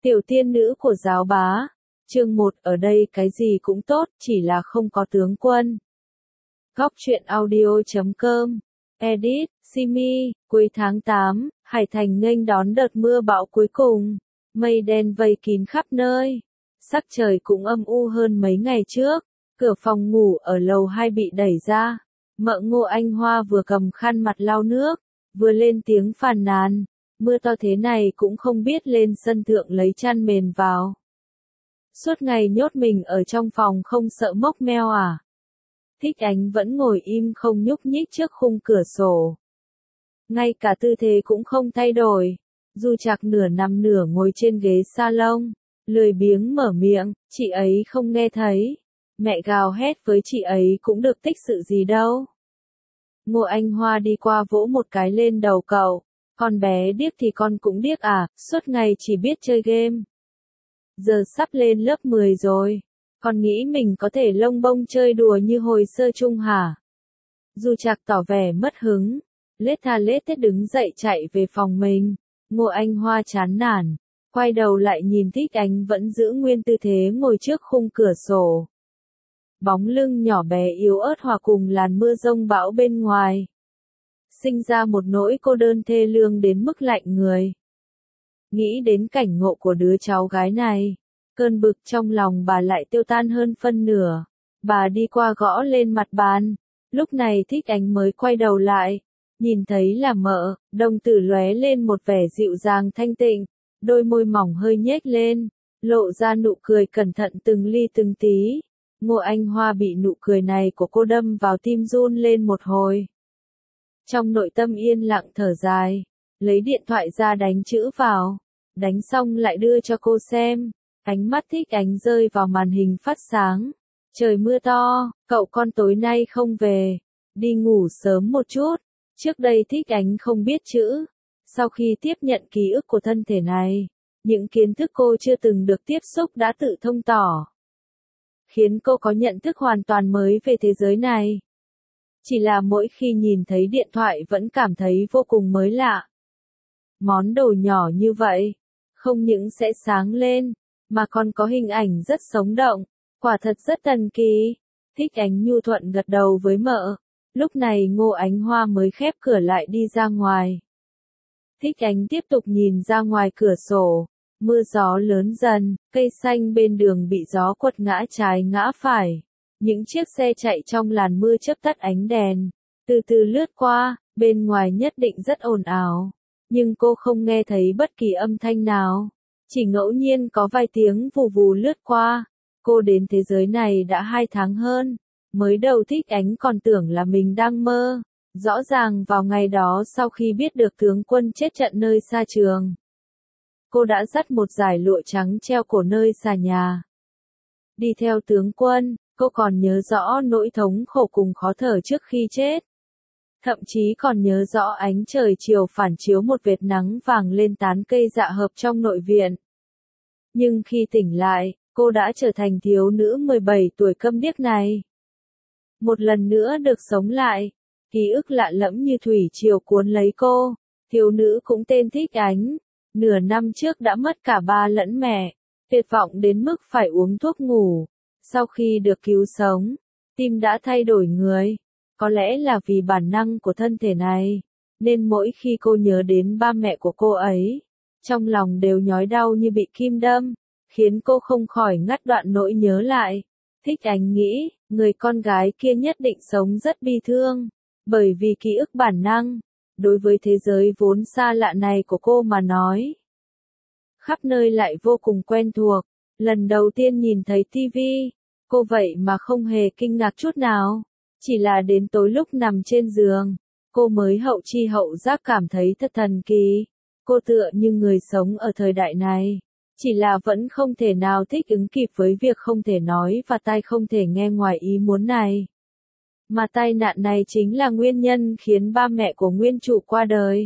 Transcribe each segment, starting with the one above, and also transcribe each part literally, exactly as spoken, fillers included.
Tiểu tiên nữ của giáo bá. Chương một ở đây cái gì cũng tốt, chỉ là không có tướng quân. Góc truyện audio chấm com. Edit, Simi, cuối tháng tám, Hải Thành nghênh đón đợt mưa bão cuối cùng. Mây đen vây kín khắp nơi. Sắc trời cũng âm u hơn mấy ngày trước. Cửa phòng ngủ ở lầu hai bị đẩy ra. Mợ Ngô Anh Hoa vừa cầm khăn mặt lau nước, vừa lên tiếng phàn nàn. Mưa to thế này cũng không biết lên sân thượng lấy chăn mền vào. Suốt ngày nhốt mình ở trong phòng không sợ mốc meo à? Thích Ánh vẫn ngồi im không nhúc nhích trước khung cửa sổ. Ngay cả tư thế cũng không thay đổi. Du Trạc nửa nằm nửa ngồi trên ghế salon, lười biếng mở miệng, chị ấy không nghe thấy. Mẹ gào hét với chị ấy cũng được tích sự gì đâu. Ngô Anh Hoa đi qua vỗ một cái lên đầu cậu. Con bé điếc thì con cũng điếc à, suốt ngày chỉ biết chơi game. Giờ sắp lên lớp mười rồi, con nghĩ mình có thể lông bông chơi đùa như hồi sơ chung hả? Du Trạc tỏ vẻ mất hứng, lết tha lết thết đứng dậy chạy về phòng mình. Ngô Anh Hoa chán nản, quay đầu lại nhìn Thích Ánh vẫn giữ nguyên tư thế ngồi trước khung cửa sổ. Bóng lưng nhỏ bé yếu ớt hòa cùng làn mưa rông bão bên ngoài. Sinh ra một nỗi cô đơn thê lương đến mức lạnh người. Nghĩ đến cảnh ngộ của đứa cháu gái này, cơn bực trong lòng bà lại tiêu tan hơn phân nửa. Bà đi qua gõ lên mặt bàn, lúc này Thích Ánh mới quay đầu lại, nhìn thấy là mợ, đồng tử lóe lên một vẻ dịu dàng thanh tịnh, đôi môi mỏng hơi nhếch lên, lộ ra nụ cười cẩn thận từng ly từng tí. Ngô Anh Hoa bị nụ cười này của cô đâm vào tim run lên một hồi. Trong nội tâm yên lặng thở dài, lấy điện thoại ra đánh chữ vào, đánh xong lại đưa cho cô xem. Ánh mắt Thích Ánh rơi vào màn hình phát sáng. Trời mưa to, cậu con tối nay không về, đi ngủ sớm một chút. Trước đây Thích Ánh không biết chữ, sau khi tiếp nhận ký ức của thân thể này, những kiến thức cô chưa từng được tiếp xúc đã tự thông tỏ, khiến cô có nhận thức hoàn toàn mới về thế giới này. Chỉ là mỗi khi nhìn thấy điện thoại vẫn cảm thấy vô cùng mới lạ. Món đồ nhỏ như vậy, không những sẽ sáng lên, mà còn có hình ảnh rất sống động, quả thật rất thần kỳ. Thích Ánh nhu thuận gật đầu với mợ. Lúc này Ngô Ánh Hoa mới khép cửa lại đi ra ngoài. Thích Ánh tiếp tục nhìn ra ngoài cửa sổ. Mưa gió lớn dần, cây xanh bên đường bị gió quật ngã trái ngã phải. Những chiếc xe chạy trong làn mưa chớp tắt ánh đèn, từ từ lướt qua, bên ngoài nhất định rất ồn ào. Nhưng cô không nghe thấy bất kỳ âm thanh nào, chỉ ngẫu nhiên có vài tiếng vù vù lướt qua. Cô đến thế giới này đã hai tháng hơn, mới đầu Thích Ánh còn tưởng là mình đang mơ. Rõ ràng vào ngày đó sau khi biết được tướng quân chết trận nơi xa trường, cô đã dắt một dải lụa trắng treo cổ nơi xà nhà. Đi theo tướng quân, cô còn nhớ rõ nỗi thống khổ cùng khó thở trước khi chết. Thậm chí còn nhớ rõ ánh trời chiều phản chiếu một vệt nắng vàng lên tán cây dạ hợp trong nội viện. Nhưng khi tỉnh lại, cô đã trở thành thiếu nữ mười bảy tuổi câm điếc này. Một lần nữa được sống lại, ký ức lạ lẫm như thủy triều cuốn lấy cô. Thiếu nữ cũng tên Thích Ánh, nửa năm trước đã mất cả ba lẫn mẹ, tuyệt vọng đến mức phải uống thuốc ngủ. Sau khi được cứu sống, tim đã thay đổi người. Có lẽ là vì bản năng của thân thể này, nên mỗi khi cô nhớ đến ba mẹ của cô ấy, trong lòng đều nhói đau như bị kim đâm, khiến cô không khỏi ngắt đoạn nỗi nhớ lại. Thích Ánh nghĩ, người con gái kia nhất định sống rất bi thương, bởi vì ký ức bản năng, đối với thế giới vốn xa lạ này của cô mà nói, khắp nơi lại vô cùng quen thuộc. Lần đầu tiên nhìn thấy tivi, cô vậy mà không hề kinh ngạc chút nào. Chỉ là đến tối lúc nằm trên giường, cô mới hậu chi hậu giác cảm thấy thật thần kỳ. Cô tựa như người sống ở thời đại này, chỉ là vẫn không thể nào thích ứng kịp với việc không thể nói và tai không thể nghe ngoài ý muốn này. Mà tai nạn này chính là nguyên nhân khiến ba mẹ của nguyên chủ qua đời.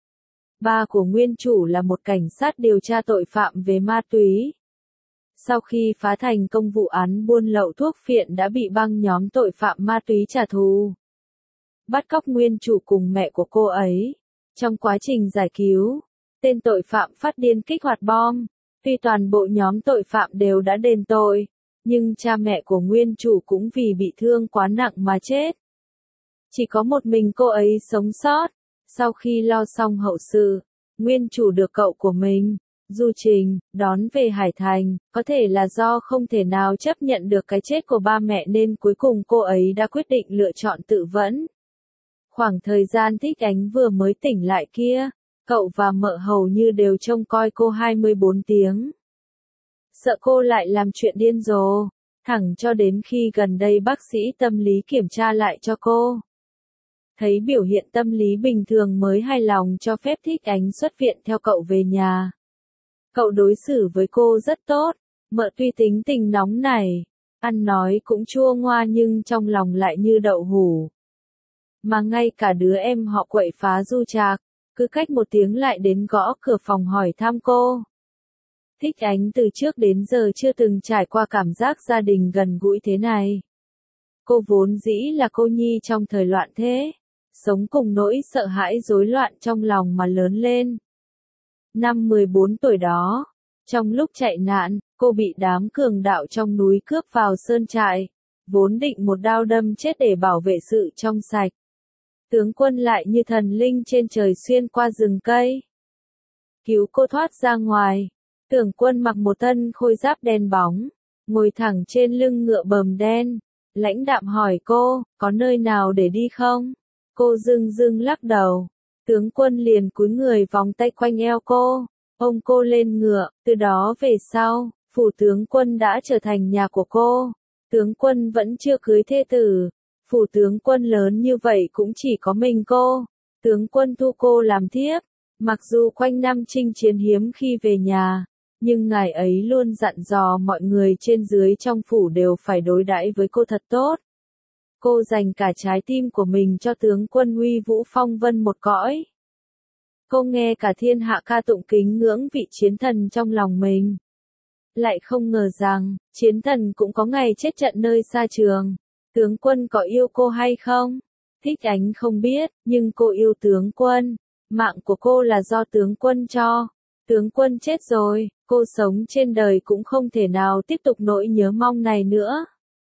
Ba của nguyên chủ là một cảnh sát điều tra tội phạm về ma túy. Sau khi phá thành công vụ án buôn lậu thuốc phiện đã bị băng nhóm tội phạm ma túy trả thù, bắt cóc nguyên chủ cùng mẹ của cô ấy. Trong quá trình giải cứu, tên tội phạm phát điên kích hoạt bom, Tuy toàn bộ nhóm tội phạm đều đã đền tội, nhưng cha mẹ của nguyên chủ cũng vì bị thương quá nặng mà chết. Chỉ có một mình cô ấy sống sót. Sau khi lo xong hậu sự, nguyên chủ được cậu của mình, Du Trình, đón về Hải Thành. Có thể là do không thể nào chấp nhận được cái chết của ba mẹ nên cuối cùng cô ấy đã quyết định lựa chọn tự vẫn. Khoảng thời gian Thích Ánh vừa mới tỉnh lại kia, cậu và mợ hầu như đều trông coi cô hai mươi bốn tiếng. Sợ cô lại làm chuyện điên rồ, thẳng cho đến khi gần đây bác sĩ tâm lý kiểm tra lại cho cô. Thấy biểu hiện tâm lý bình thường mới hài lòng cho phép Thích Ánh xuất viện theo cậu về nhà. Cậu đối xử với cô rất tốt, mợ tuy tính tình nóng nảy, ăn nói cũng chua ngoa nhưng trong lòng lại như đậu hũ. Mà ngay cả đứa em họ quậy phá Du Trạc, cứ cách một tiếng lại đến gõ cửa phòng hỏi thăm cô. Thích Ánh từ trước đến giờ chưa từng trải qua cảm giác gia đình gần gũi thế này. Cô vốn dĩ là cô nhi trong thời loạn thế, sống cùng nỗi sợ hãi rối loạn trong lòng mà lớn lên. Năm mười bốn tuổi đó, trong lúc chạy nạn, cô bị đám cường đạo trong núi cướp vào sơn trại, vốn định một đao đâm chết để bảo vệ sự trong sạch. Tướng Quân lại như thần linh trên trời xuyên qua rừng cây, cứu cô thoát ra ngoài. Tướng Quân mặc một thân khôi giáp đen bóng, ngồi thẳng trên lưng ngựa bờm đen, lãnh đạm hỏi cô, có nơi nào để đi không? Cô dưng dưng lắc đầu. Tướng Quân liền cúi người vòng tay quanh eo cô, ôm cô lên ngựa. Từ đó về sau, phủ tướng quân đã trở thành nhà của cô. Tướng Quân vẫn chưa cưới thê tử. Phủ tướng quân lớn như vậy cũng chỉ có mình cô. Tướng Quân thu cô làm thiếp. Mặc dù quanh năm chinh chiến hiếm khi về nhà, nhưng ngài ấy luôn dặn dò mọi người trên dưới trong phủ đều phải đối đãi với cô thật tốt. Cô dành cả trái tim của mình cho tướng quân uy vũ phong vân một cõi. Cô nghe cả thiên hạ ca tụng kính ngưỡng vị chiến thần trong lòng mình. Lại không ngờ rằng, chiến thần cũng có ngày chết trận nơi xa trường. Tướng Quân có yêu cô hay không? Thích Ánh không biết, nhưng cô yêu tướng Quân. Mạng của cô là do tướng Quân cho. Tướng Quân chết rồi, cô sống trên đời cũng không thể nào tiếp tục nỗi nhớ mong này nữa.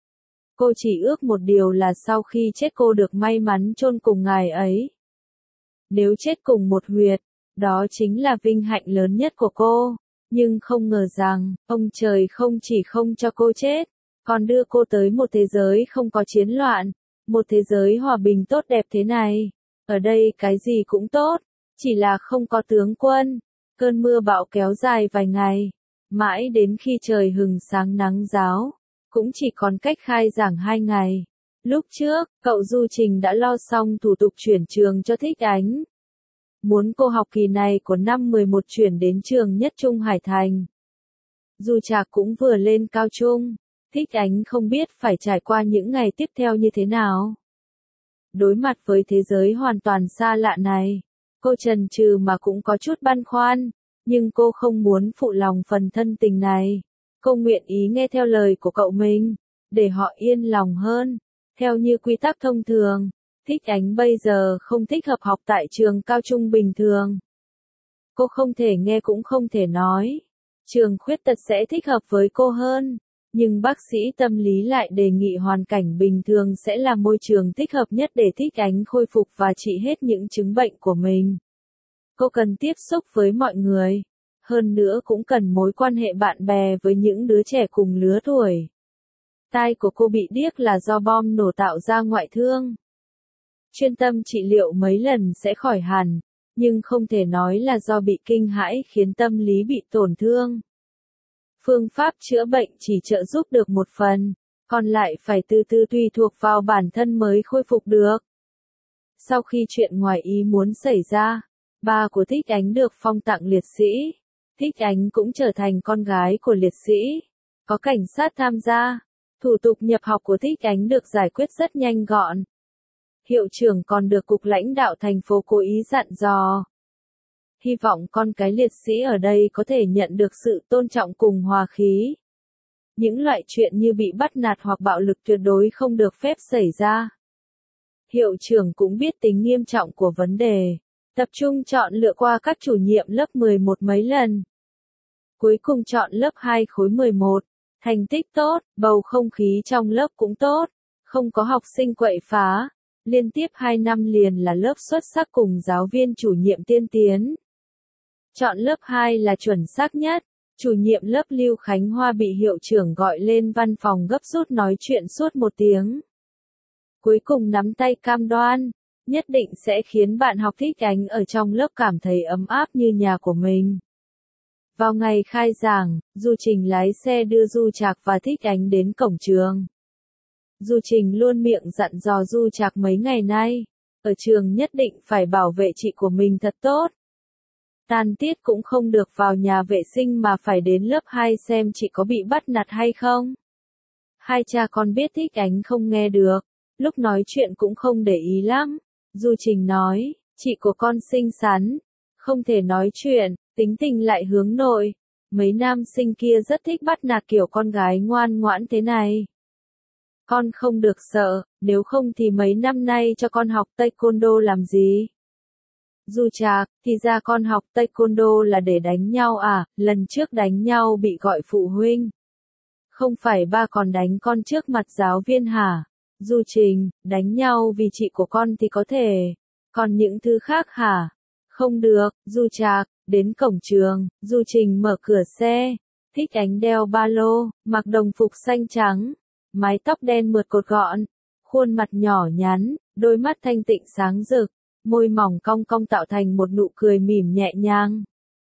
Cô chỉ ước một điều là sau khi chết cô được may mắn chôn cùng ngài ấy. Nếu chết cùng một huyệt, đó chính là vinh hạnh lớn nhất của cô. Nhưng không ngờ rằng, ông trời không chỉ không cho cô chết, còn đưa cô tới một thế giới không có chiến loạn, một thế giới hòa bình tốt đẹp thế này. Ở đây cái gì cũng tốt, chỉ là không có tướng Quân. Cơn mưa bão kéo dài vài ngày, mãi đến khi trời hừng sáng nắng ráo, cũng chỉ còn cách khai giảng hai ngày. Lúc trước, cậu Du Trình đã lo xong thủ tục chuyển trường cho Thích Ánh. Muốn cô học kỳ này của năm mười một chuyển đến trường Nhất Trung Hải Thành. Du Trạc cũng vừa lên cao trung, Thích Ánh không biết phải trải qua những ngày tiếp theo như thế nào. Đối mặt với thế giới hoàn toàn xa lạ này, cô chần chừ mà cũng có chút băn khoăn, nhưng cô không muốn phụ lòng phần thân tình này. Cô nguyện ý nghe theo lời của cậu mình, để họ yên lòng hơn. Theo như quy tắc thông thường, Thích Ánh bây giờ không thích hợp học tại trường cao trung bình thường. Cô không thể nghe cũng không thể nói. Trường khuyết tật sẽ thích hợp với cô hơn. Nhưng bác sĩ tâm lý lại đề nghị hoàn cảnh bình thường sẽ là môi trường thích hợp nhất để Thích Ánh khôi phục và trị hết những chứng bệnh của mình. Cô cần tiếp xúc với mọi người. Hơn nữa cũng cần mối quan hệ bạn bè với những đứa trẻ cùng lứa tuổi. Tai của cô bị điếc là do bom nổ tạo ra ngoại thương. Chuyên tâm trị liệu mấy lần sẽ khỏi hẳn, nhưng không thể nói là do bị kinh hãi khiến tâm lý bị tổn thương. Phương pháp chữa bệnh chỉ trợ giúp được một phần, còn lại phải từ từ tùy thuộc vào bản thân mới khôi phục được. Sau khi chuyện ngoài ý muốn xảy ra, ba của Thích Ánh được phong tặng liệt sĩ. Thích Ánh cũng trở thành con gái của liệt sĩ. Có cảnh sát tham gia. Thủ tục nhập học của Thích Ánh được giải quyết rất nhanh gọn. Hiệu trưởng còn được cục lãnh đạo thành phố cố ý dặn dò. Hy vọng con cái liệt sĩ ở đây có thể nhận được sự tôn trọng cùng hòa khí. Những loại chuyện như bị bắt nạt hoặc bạo lực tuyệt đối không được phép xảy ra. Hiệu trưởng cũng biết tính nghiêm trọng của vấn đề. Tập trung chọn lựa qua các chủ nhiệm lớp mười một mấy lần. Cuối cùng chọn lớp hai khối mười một. Thành tích tốt, bầu không khí trong lớp cũng tốt. Không có học sinh quậy phá. Liên tiếp hai năm liền là lớp xuất sắc cùng giáo viên chủ nhiệm tiên tiến. Chọn lớp hai là chuẩn xác nhất. Chủ nhiệm lớp Lưu Khánh Hoa bị hiệu trưởng gọi lên văn phòng gấp rút nói chuyện suốt một tiếng. Cuối cùng nắm tay cam đoan, nhất định sẽ khiến bạn học Thích Ánh ở trong lớp cảm thấy ấm áp như nhà của mình. Vào ngày khai giảng, Du Trình lái xe đưa Du Trạc và Thích Ánh đến cổng trường. Du Trình luôn miệng dặn dò Du Trạc mấy ngày nay, ở trường nhất định phải bảo vệ chị của mình thật tốt. Tan tiết cũng không được vào nhà vệ sinh mà phải đến lớp hai xem chị có bị bắt nạt hay không. Hai cha con biết Thích Ánh không nghe được, lúc nói chuyện cũng không để ý lắm. Du Trình nói, chị của con xinh xắn, không thể nói chuyện, tính tình lại hướng nội. Mấy nam sinh kia rất thích bắt nạt kiểu con gái ngoan ngoãn thế này. Con không được sợ, nếu không thì mấy năm nay cho con học taekwondo làm gì? Du Trạc, thì ra con học taekwondo là để đánh nhau à, lần trước đánh nhau bị gọi phụ huynh. Không phải ba còn đánh con trước mặt giáo viên hả? Du Trình, đánh nhau vì chị của con thì có thể, còn những thứ khác hả? Không được. Du Trạc, đến cổng trường, Du Trình mở cửa xe. Thích Ánh đeo ba lô, mặc đồng phục xanh trắng, mái tóc đen mượt cột gọn, khuôn mặt nhỏ nhắn, đôi mắt thanh tịnh sáng rực, môi mỏng cong cong tạo thành một nụ cười mỉm nhẹ nhàng.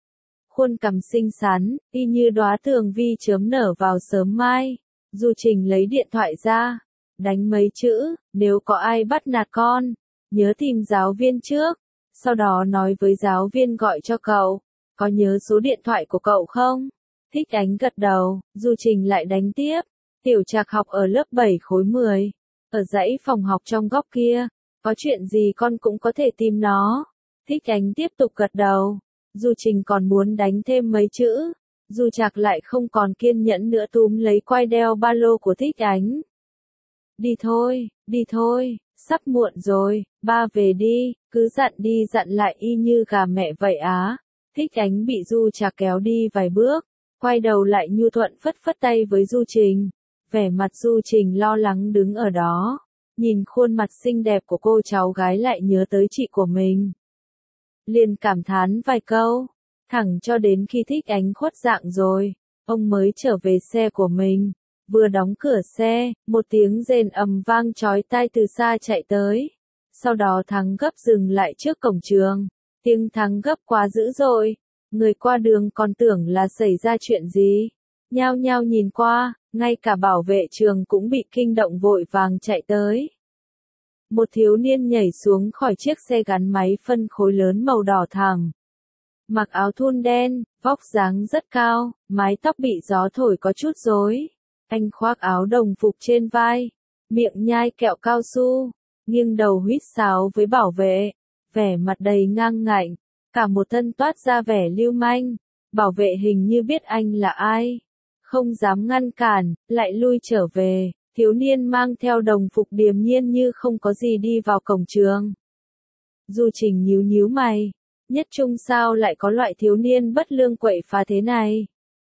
Khuôn cằm xinh xắn, y như đóa tường vi chớm nở vào sớm mai. Du Trình lấy điện thoại ra, đánh mấy chữ, nếu có ai bắt nạt con, nhớ tìm giáo viên trước, sau đó nói với giáo viên gọi cho cậu, có nhớ số điện thoại của cậu không? Thích Ánh gật đầu, Du Trình lại đánh tiếp, Tiểu Trạc học ở lớp bảy khối mười, ở dãy phòng học trong góc kia, có chuyện gì con cũng có thể tìm nó. Thích Ánh tiếp tục gật đầu, Du Trình còn muốn đánh thêm mấy chữ, Du Trạc lại không còn kiên nhẫn nữa túm lấy quai đeo ba lô của Thích Ánh. Đi thôi, đi thôi, sắp muộn rồi, ba về đi, cứ dặn đi dặn lại y như gà mẹ vậy á. Thích Ánh bị Du Trạc kéo đi vài bước, quay đầu lại nhu thuận phất phất tay với Du Trình. Vẻ mặt Du Trình lo lắng đứng ở đó, nhìn khuôn mặt xinh đẹp của cô cháu gái lại nhớ tới chị của mình. Liền cảm thán vài câu, thẳng cho đến khi Thích Ánh khuất dạng rồi, ông mới trở về xe của mình. Vừa đóng cửa xe, một tiếng rền ầm vang chói tai từ xa chạy tới. Sau đó thắng gấp dừng lại trước cổng trường. Tiếng thắng gấp quá dữ dội. Người qua đường còn tưởng là xảy ra chuyện gì. Nhao nhao nhìn qua, ngay cả bảo vệ trường cũng bị kinh động vội vàng chạy tới. Một thiếu niên nhảy xuống khỏi chiếc xe gắn máy phân khối lớn màu đỏ thẳm. Mặc áo thun đen, vóc dáng rất cao, mái tóc bị gió thổi có chút rối. Anh khoác áo đồng phục trên vai, miệng nhai kẹo cao su, nghiêng đầu huýt sáo với bảo vệ, vẻ mặt đầy ngang ngạnh, cả một thân toát ra vẻ lưu manh. Bảo vệ hình như biết anh là ai, không dám ngăn cản, lại lui trở về. Thiếu niên mang theo đồng phục điềm nhiên như không có gì đi vào cổng trường. Du Trình nhíu nhíu mày, nhất trung sao lại có loại thiếu niên bất lương quậy phá thế này.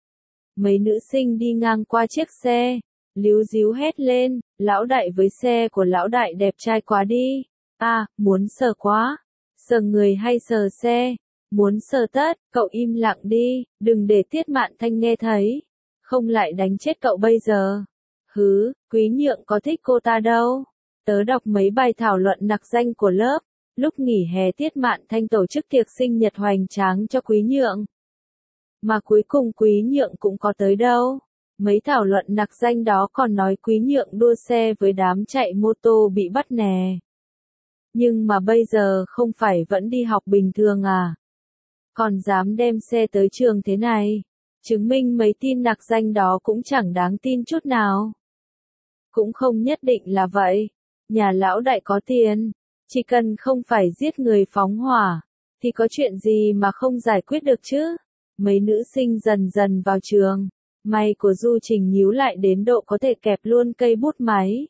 Mấy nữ sinh đi ngang qua chiếc xe, líu díu hét lên, lão đại với xe của lão đại đẹp trai quá đi. À, muốn sờ quá. Sờ người hay sờ xe? Muốn sờ tất, cậu im lặng đi, đừng để Tiết Mạn Thanh nghe thấy. Không lại đánh chết cậu bây giờ. Hứ, Quý Nhượng có thích cô ta đâu. Tớ đọc mấy bài thảo luận nặc danh của lớp. Lúc nghỉ hè Tiết Mạn Thanh tổ chức tiệc sinh nhật hoành tráng cho Quý Nhượng. Mà cuối cùng Quý Nhượng cũng có tới đâu. Mấy thảo luận nặc danh đó còn nói Quý Nhượng đua xe với đám chạy mô tô bị bắt nè. Nhưng mà bây giờ không phải vẫn đi học bình thường à? Còn dám đem xe tới trường thế này. Chứng minh mấy tin nặc danh đó cũng chẳng đáng tin chút nào. Cũng không nhất định là vậy. Nhà lão đại có tiền. Chỉ cần không phải giết người phóng hỏa. Thì có chuyện gì mà không giải quyết được chứ? Mấy nữ sinh dần dần vào trường. May của Du Trình nhíu lại đến độ có thể kẹp luôn cây bút máy.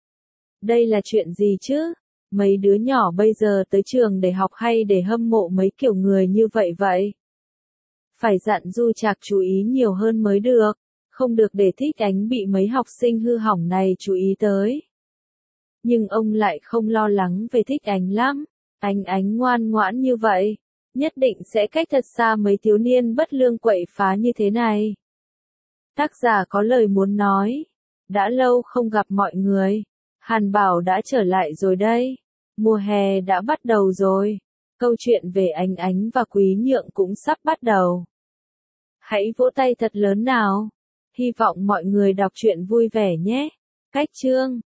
Đây là chuyện gì chứ? Mấy đứa nhỏ bây giờ tới trường để học hay để hâm mộ mấy kiểu người như vậy vậy? Phải dặn Du Trạc chú ý nhiều hơn mới được, không được để Thích Ánh bị mấy học sinh hư hỏng này chú ý tới. Nhưng ông lại không lo lắng về Thích Ánh lắm, Ánh Ánh ngoan ngoãn như vậy, nhất định sẽ cách thật xa mấy thiếu niên bất lương quậy phá như thế này. Tác giả có lời muốn nói, đã lâu không gặp mọi người, Hàn Bảo đã trở lại rồi đây, mùa hè đã bắt đầu rồi, câu chuyện về Ánh Ánh và Quý Nhượng cũng sắp bắt đầu. Hãy vỗ tay thật lớn nào, hy vọng mọi người đọc truyện vui vẻ nhé. Cách chương